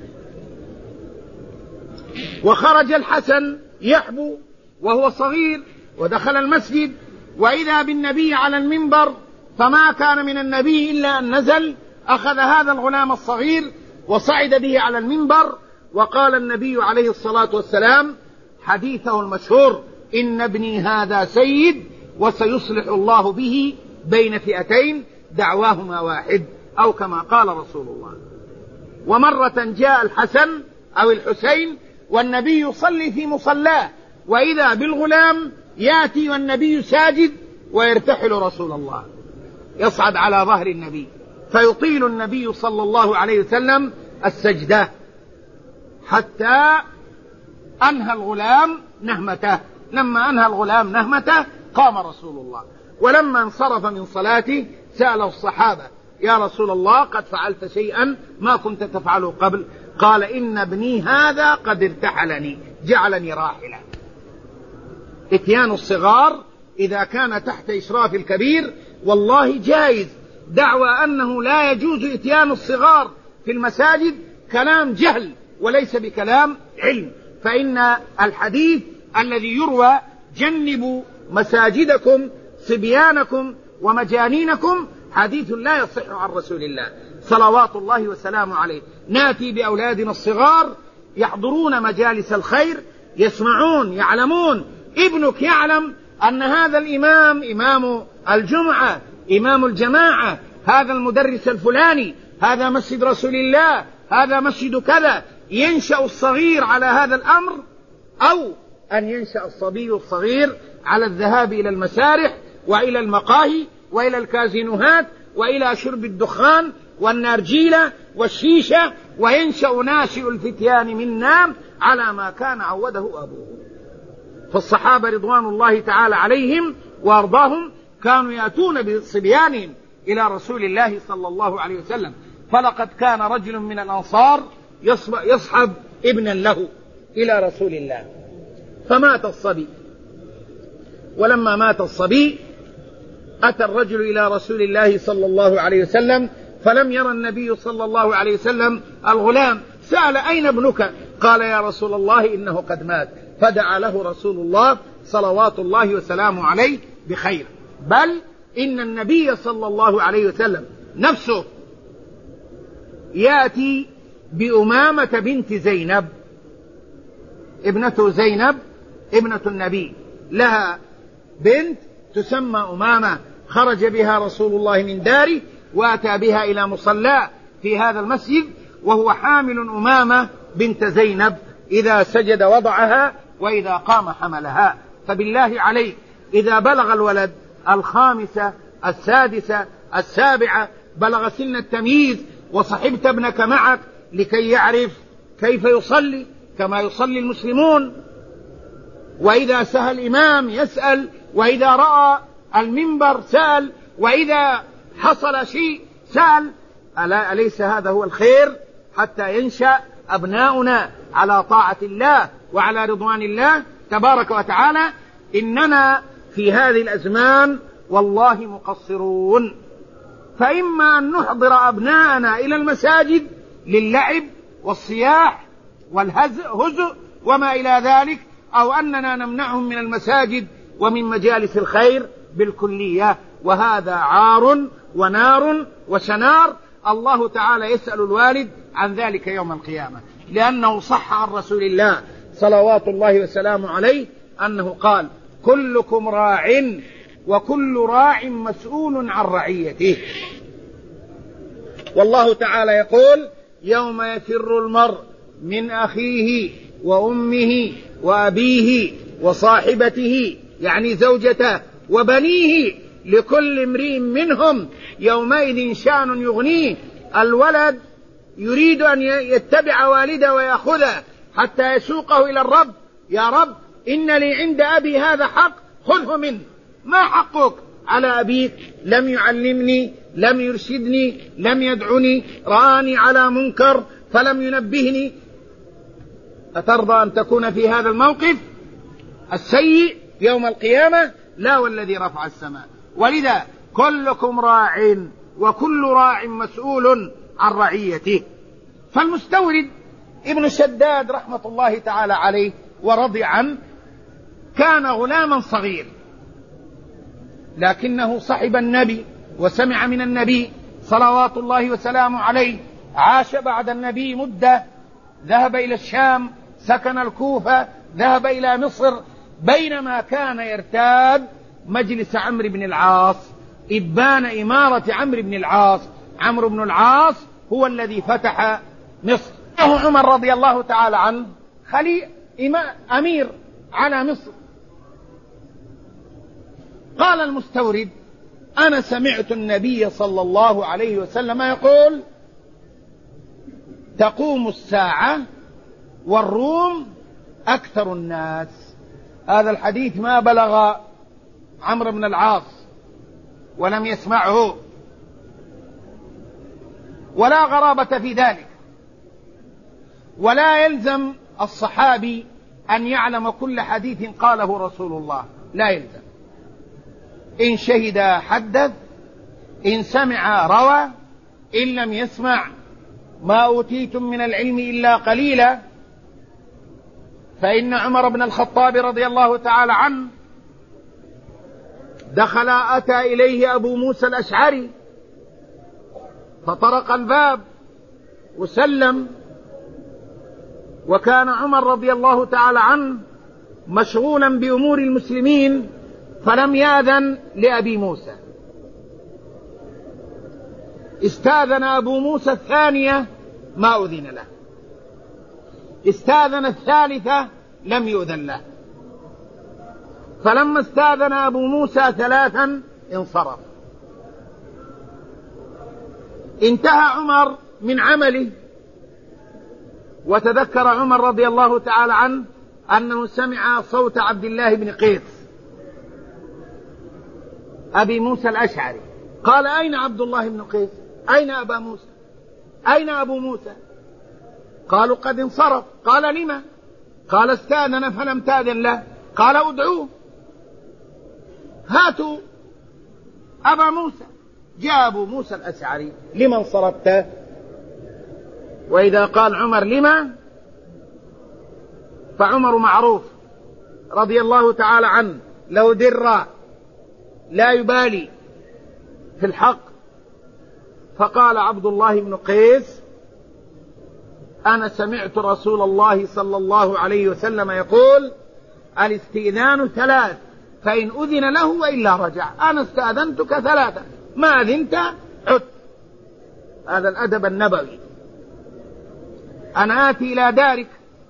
وخرج الحسن يحبو وهو صغير ودخل المسجد، وإذا بالنبي على المنبر، فما كان من النبي إلا أن نزل أخذ هذا الغلام الصغير وصعد به على المنبر، وقال النبي عليه الصلاة والسلام حديثه المشهور: إن ابني هذا سيد وسيصلح الله به بين فئتين دعواهما واحد، أو كما قال رسول الله. ومرة جاء الحسن أو الحسين والنبي يصلي في مصلاه، وإذا بالغلام يأتي والنبي ساجد ويرتحل رسول الله يصعد على ظهر النبي، فيطيل النبي صلى الله عليه وسلم السجدة حتى أنهى الغلام نهمته. لما أنهى الغلام نهمته قام رسول الله، ولما انصرف من صلاته سأله الصحابة: يا رسول الله، قد فعلت شيئا ما كنت تفعله قبل؟ قال: إن ابني هذا قد ارتحلني، جعلني راحلا. اتيان الصغار إذا كان تحت إشراف الكبير والله جائز. دعوى أنه لا يجوز اتيان الصغار في المساجد كلام جهل وليس بكلام علم، فإن الحديث الذي يروى: جنبوا مساجدكم صبيانكم ومجانينكم، حديث لا يصح عن رسول الله صلوات الله وسلامه عليه. ناتي بأولادنا الصغار يحضرون مجالس الخير، يسمعون، يعلمون. ابنك يعلم أن هذا الإمام إمام الجمعة، إمام الجماعة، هذا المدرس الفلاني، هذا مسجد رسول الله، هذا مسجد كذا. ينشأ الصغير على هذا الأمر، أو أن ينشأ الصبي الصغير على الذهاب إلى المسارح وإلى المقاهي وإلى الكازينوهات وإلى شرب الدخان والنارجيلة والشيشة، وينشأ ناشئ الفتيان منا على ما كان عوده أبوه. فالصحابة رضوان الله تعالى عليهم وأرضاهم كانوا يأتون بصبيانهم إلى رسول الله صلى الله عليه وسلم، فلقد كان رجل من الأنصار يصحب ابنا له إلى رسول الله، فمات الصبي. ولما مات الصبي أتى الرجل إلى رسول الله صلى الله عليه وسلم، فلم يرى النبي صلى الله عليه وسلم الغلام، سأل: أين ابنك؟ قال: يا رسول الله إنه قد مات. فدعا له رسول الله صلوات الله وسلامه عليه بخير، بل إن النبي صلى الله عليه وسلم نفسه يأتي بأمامة بنت زينب، ابنته زينب ابنة النبي، لها بنت تسمى أمامة، خرج بها رسول الله من داره وأتى بها إلى مصلى في هذا المسجد، وهو حامل أمامة بنت زينب، إذا سجد وضعها وإذا قام حملها. فبالله عليك إذا بلغ الولد الخامسة السادسة السابعة، بلغ سن التمييز، وصحبت ابنك معك لكي يعرف كيف يصلي كما يصلي المسلمون، وإذا سهى الإمام يسأل، وإذا رأى المنبر سأل، وإذا حصل شيء سأل، ألا أليس هذا هو الخير حتى ينشأ أبناؤنا على طاعة الله وعلى رضوان الله تبارك وتعالى؟ إننا في هذه الأزمان والله مقصرون، فإما أن نحضر أبناءنا إلى المساجد للعب والصياح والهزء وما إلى ذلك، أو أننا نمنعهم من المساجد ومن مجالس الخير بالكلية، وهذا عار ونار وشنار. الله تعالى يسأل الوالد عن ذلك يوم القيامة، لأنه صح عن رسول الله صلوات الله وسلامه عليه أنه قال: كلكم راع وكل راع مسؤول عن رعيته. والله تعالى يقول: يوم يفر المرء من أخيه وأمه وأبيه وصاحبته، يعني زوجته، وبنيه، لكل امرئ منهم يومئذ شأن يغنيه. الولد يريد أن يتبع والده ويأخذه حتى يسوقه إلى الرب: يا رب إن لي عند أبي هذا حق خذه منه. ما حقك على أبيك؟ لم يعلمني، لم يرشدني، لم يدعني، رآني على منكر فلم ينبهني. أترضى أن تكون في هذا الموقف السيء يوم القيامة؟ لا والذي رفع السماء. ولذا كلكم راع وكل راع مسؤول عن رعيته. فالمستورد ابن شداد رحمة الله تعالى عليه ورضي عنه كان غلاما صغير، لكنه صحب النبي وسمع من النبي صلوات الله وسلامه عليه. عاش بعد النبي مدة، ذهب إلى الشام، سكن الكوفة، ذهب إلى مصر، بينما كان يرتاد مجلس عمرو بن العاص، إبان إمارة عمرو بن العاص. عمرو بن العاص هو الذي فتح مصر. عمر رضي الله تعالى عنه خليل أمير على مصر. قال المستورد: أنا سمعت النبي صلى الله عليه وسلم يقول: تقوم الساعة والروم أكثر الناس. هذا الحديث ما بلغ عمرو بن العاص ولم يسمعه، ولا غرابة في ذلك، ولا يلزم الصحابي أن يعلم كل حديث قاله رسول الله، لا يلزم. إن شهد حدث، إن سمع روى، إن لم يسمع ما أوتيتم من العلم إلا قليلا. فإن عمر بن الخطاب رضي الله تعالى عنه دخل أتى إليه أبو موسى الأشعري فطرق الباب وسلم، وكان عمر رضي الله تعالى عنه مشغولا بأمور المسلمين فلم يأذن لأبي موسى. استاذن أبو موسى الثانية ما أذن له، استاذن الثالثة لم يؤذن له. فلما استأذن أبو موسى ثلاثا انصرف. انتهى عمر من عمله، وتذكر عمر رضي الله تعالى عنه أنه سمع صوت عبد الله بن قيس أبي موسى الأشعري، قال: أين عبد الله بن قيس؟ أين أبا موسى؟ أين أبو موسى؟ قالوا: قد انصرف. قال: لما؟ قال: استأذن فلم تأذن له. قال: ادعوه، هاتوا أبا موسى. جاء أبو موسى الأشعري: لما انصرفت؟ وإذا قال عمر لما، فعمر معروف رضي الله تعالى عنه لو در لا يبالي في الحق. فقال عبد الله بن قيس: أنا سمعت رسول الله صلى الله عليه وسلم يقول: الاستئذان ثلاث، فإن أذن له وإلا رجع. أنا استأذنتك ثلاثة، ما أذنت عد. هذا الأدب النبوي. أنا آتي إلى دارك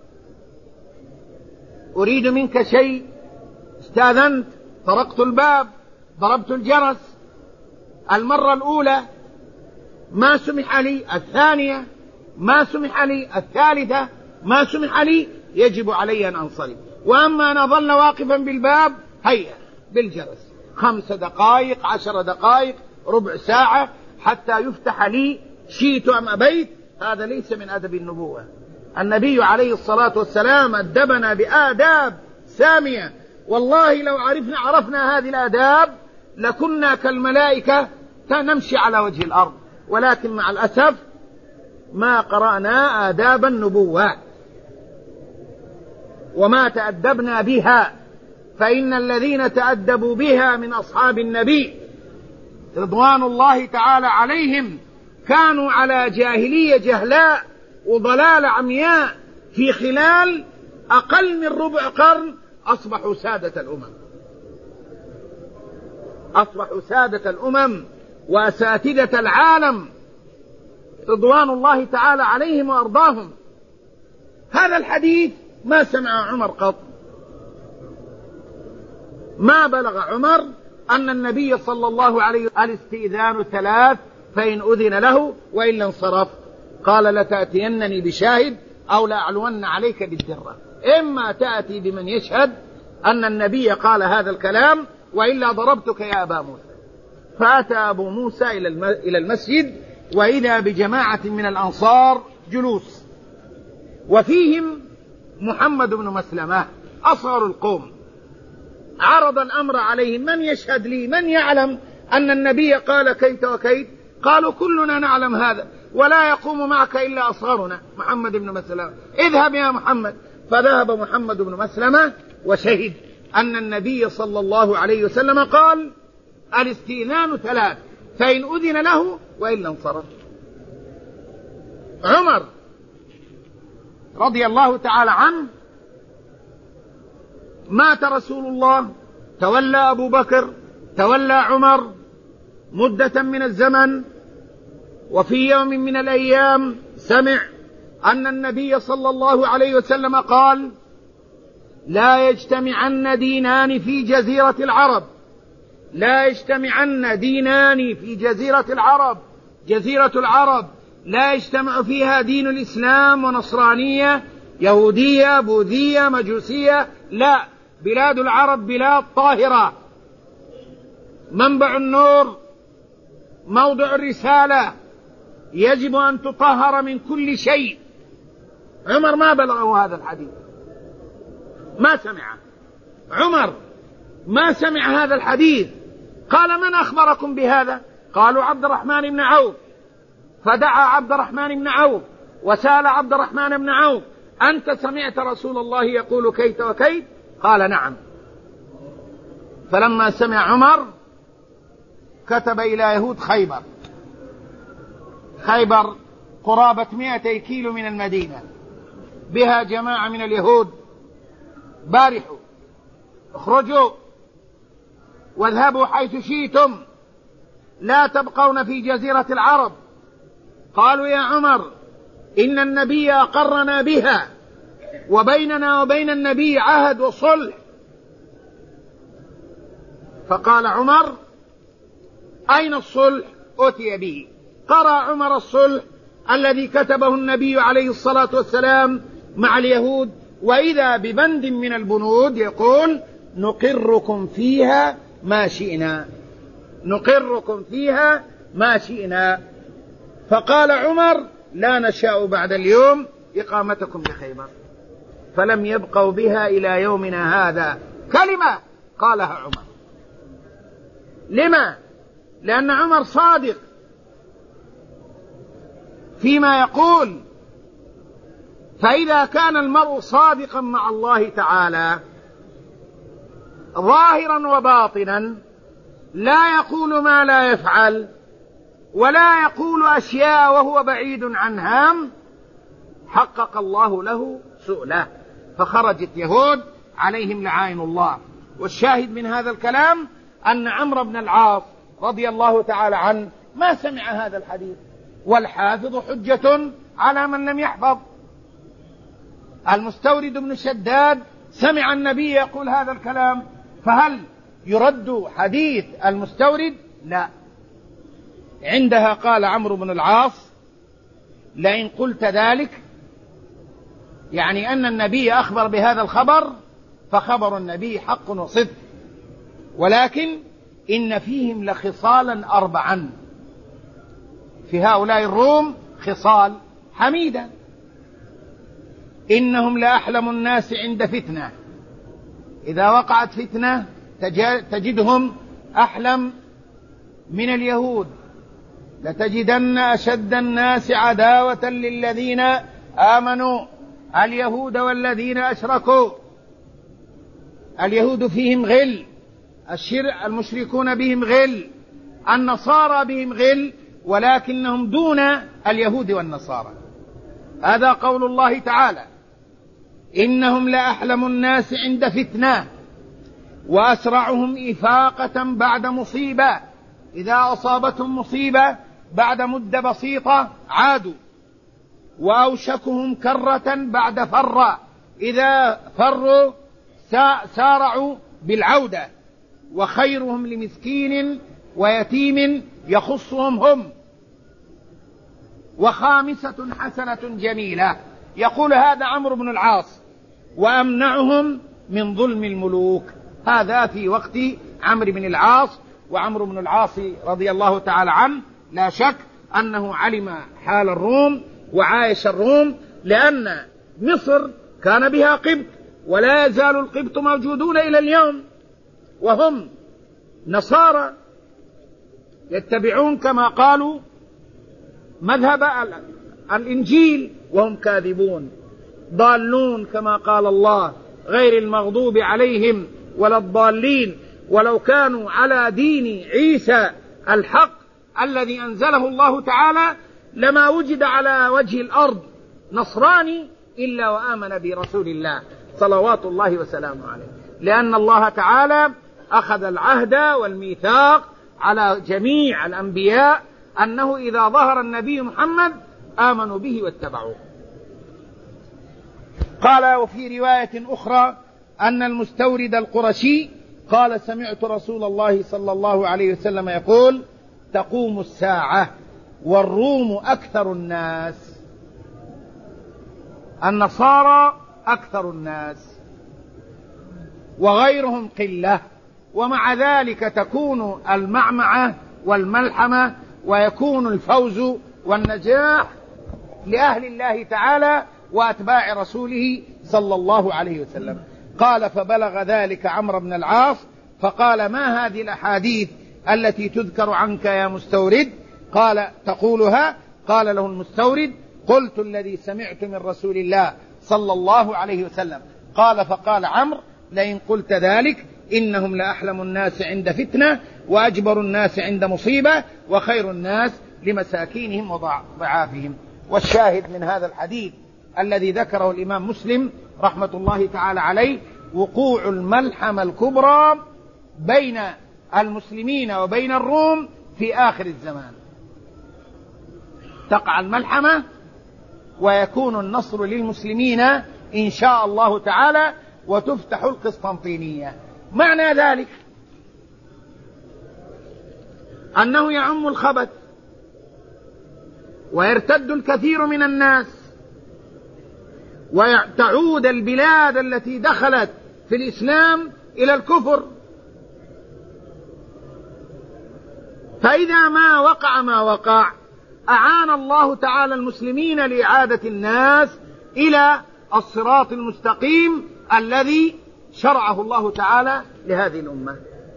أريد منك شيء، استأذنت، طرقت الباب، ضربت الجرس، المرة الأولى ما سمح لي، الثانية ما سمح لي، الثالثة ما سمح لي، يجب علي أن أنصرف. وأما أنا ظل واقفا بالباب، هيا بالجرس، خمس دقائق، عشر دقائق، ربع ساعة، حتى يفتح لي، شئت أم أبيت. هذا ليس من أدب النبوة. النبي عليه الصلاة والسلام أدبنا بآداب سامية، والله لو عرفنا عرفنا هذه الآداب لكنا كالملائكة نمشي على وجه الأرض، ولكن مع الأسف ما قرأنا آداب النبوة وما تأدبنا بها. فإن الذين تأدبوا بها من أصحاب النبي رضوان الله تعالى عليهم كانوا على جاهلية جهلاء وضلال عمياء، في خلال أقل من ربع قرن أصبحوا سادة الأمم، أصبحوا سادة الأمم وأساتذة العالم رضوان الله تعالى عليهم وأرضاهم. هذا الحديث ما سمع عمر قط، ما بلغ عمر أن النبي صلى الله عليه وسلم الاستئذان ثلاث، فإن أذن له وإلا انصرف. قال: لتأتينني بشاهد أو لأعلون عليك بالدرة. إما تأتي بمن يشهد أن النبي قال هذا الكلام، وإلا ضربتك يا أبا موسى. فأتى أبو موسى إلى المسجد، وإذا بجماعة من الأنصار جلوس، وفيهم محمد بن مسلمة أصغر القوم. عرض الأمر عليهم: من يشهد لي؟ من يعلم أن النبي قال كيت وكيت؟ قالوا: كلنا نعلم هذا، ولا يقوم معك إلا أصغرنا محمد بن مسلمة. اذهب يا محمد. فذهب محمد بن مسلمة وشهد أن النبي صلى الله عليه وسلم قال: الاستئذان ثلاث، فإن أذن له وإلا انصرف. عمر رضي الله تعالى عنه مات رسول الله، تولى أبو بكر، تولى عمر مدة من الزمن، وفي يوم من الأيام سمع أن النبي صلى الله عليه وسلم قال: لا يجتمعن دينان في جزيرة العرب، لا يجتمعن دينان في جزيرة العرب. جزيرة العرب لا يجتمع فيها دين الإسلام ونصرانية، يهودية، بوذية، مجوسية، لا، بلاد العرب بلاد طاهرة، منبع النور، موضع الرسالة، يجب أن تطهر من كل شيء. عمر ما بلغه هذا الحديث، ما سمعه. عمر ما سمع هذا الحديث. قال: من أخبركم بهذا؟ قالوا: عبد الرحمن بن عوف. فدعا عبد الرحمن بن عوف وسأل عبد الرحمن بن عوف: أنت سمعت رسول الله يقول كيت وكيت؟ قال: نعم. فلما سمع عمر كتب إلى يهود خيبر. خيبر قرابة مئتي كيلو من المدينة، بها جماعة من اليهود. بارحوا، اخرجوا واذهبوا حيث شئتم، لا تبقون في جزيرة العرب. قالوا: يا عمر، إن النبي أقرنا بها، وبيننا وبين النبي عهد وصلح، فقال عمر: أين الصلح؟ أتي به. قرأ عمر الصلح الذي كتبه النبي عليه الصلاة والسلام مع اليهود، وإذا ببند من البنود يقول: نقركم فيها ما شئنا، نقركم فيها ما شئنا. فقال عمر: لا نشاء بعد اليوم إقامتكم بخيبر. فلم يبقوا بها إلى يومنا هذا. كلمة قالها عمر. لما؟ لأن عمر صادق فيما يقول. فإذا كان المرء صادقا مع الله تعالى ظاهرا وباطنا، لا يقول ما لا يفعل، ولا يقول أشياء وهو بعيد عنها، حقق الله له سؤله. فخرجت يهود عليهم لعائن الله. والشاهد من هذا الكلام أن عمرو بن العاص رضي الله تعالى عنه ما سمع هذا الحديث، والحافظ حجة على من لم يحفظ. المستورد بن شداد سمع النبي يقول هذا الكلام، فهل يرد حديث المستورد؟ لا. عندها قال عمرو بن العاص: لئن قلت ذلك، يعني أن النبي أخبر بهذا الخبر، فخبر النبي حق وصدق، ولكن إن فيهم لخصالا أربعا، في هؤلاء الروم خصال حميدة: إنهم لأحلم الناس عند فتنة، إذا وقعت فتنة تجدهم أحلم من اليهود. لتجدن أشد الناس عداوة للذين آمنوا اليهود والذين أشركوا. اليهود فيهم غل، المشركون بهم غل، النصارى بهم غل، ولكنهم دون اليهود والنصارى. هذا قول الله تعالى: إنهم لأحلم الناس عند فتنة وأسرعهم إفاقة بعد مصيبة. إذا أصابتهم مصيبة بعد مدة بسيطة عادوا. وأوشكهم كرة بعد فرة، إذا فروا سارعوا بالعودة. وخيرهم لمسكين ويتيم يخصهم هم. وخامسة حسنة جميلة. يقول هذا عمرو بن العاص: وأمنعهم من ظلم الملوك. هذا في وقت عمرو بن العاص. وعمرو بن العاص رضي الله تعالى عنه لا شك أنه علم حال الروم وعايش الروم، لأن مصر كان بها قبط، ولا يزال القبط موجودون إلى اليوم، وهم نصارى يتبعون كما قالوا مذهب الإنجيل، وهم كاذبون ضالون كما قال الله: غير المغضوب عليهم ولا الضالين. ولو كانوا على دين عيسى الحق الذي أنزله الله تعالى لما وجد على وجه الأرض نصراني إلا وآمن برسول الله صلوات الله وسلامه عليه، لأن الله تعالى أخذ العهد والميثاق على جميع الأنبياء أنه إذا ظهر النبي محمد آمنوا به واتبعوه. قال: وفي رواية أخرى أن المستورد القرشي قال: سمعت رسول الله صلى الله عليه وسلم يقول: تقوم الساعة والروم أكثر الناس. النصارى أكثر الناس وغيرهم قلة، ومع ذلك تكون المعمعة والملحمة ويكون الفوز والنجاح لأهل الله تعالى وأتباع رسوله صلى الله عليه وسلم. قال: فبلغ ذلك عمرو بن العاص فقال: ما هذه الأحاديث التي تذكر عنك يا مستورد؟ قال: تقولها؟ قال له المستورد: قلت الذي سمعت من رسول الله صلى الله عليه وسلم. قال: فقال عمرو: لئن قلت ذلك إنهم لأحلم الناس عند فتنة وأجبر الناس عند مصيبة وخير الناس لمساكينهم وضعافهم. والشاهد من هذا الحديث الذي ذكره الإمام مسلم رحمة الله تعالى عليه وقوع الملحمة الكبرى بين المسلمين وبين الروم في آخر الزمان. تقع الملحمة ويكون النصر للمسلمين إن شاء الله تعالى وتفتح القسطنطينية. معنى ذلك أنه يعم الخبث ويرتد الكثير من الناس وتعود البلاد التي دخلت في الإسلام إلى الكفر. فإذا ما وقع ما وقع أعان الله تعالى المسلمين لإعادة الناس إلى الصراط المستقيم الذي شرعه الله تعالى لهذه الأمة.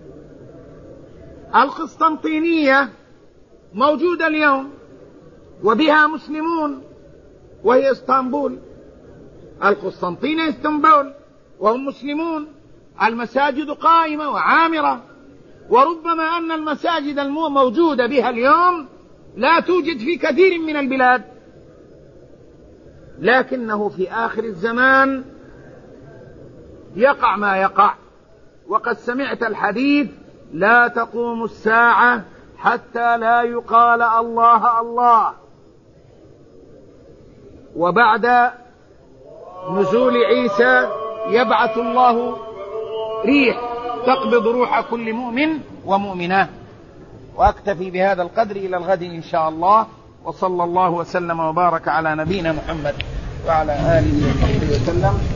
القسطنطينية موجودة اليوم وبها مسلمون، وهي اسطنبول. القسطنطينية اسطنبول وهم مسلمون، المساجد قائمة وعامرة، وربما أن المساجد الموجودة بها اليوم لا توجد في كثير من البلاد، لكنه في آخر الزمان يقع ما يقع. وقد سمعت الحديث: لا تقوم الساعة حتى لا يقال الله الله. وبعد نزول عيسى يبعث الله ريح تقبض روح كل مؤمن ومؤمنة. وأكتفي بهذا القدر إلى الغد إن شاء الله، وصلى الله وسلم وبارك على نبينا محمد وعلى آله وصحبه وسلم.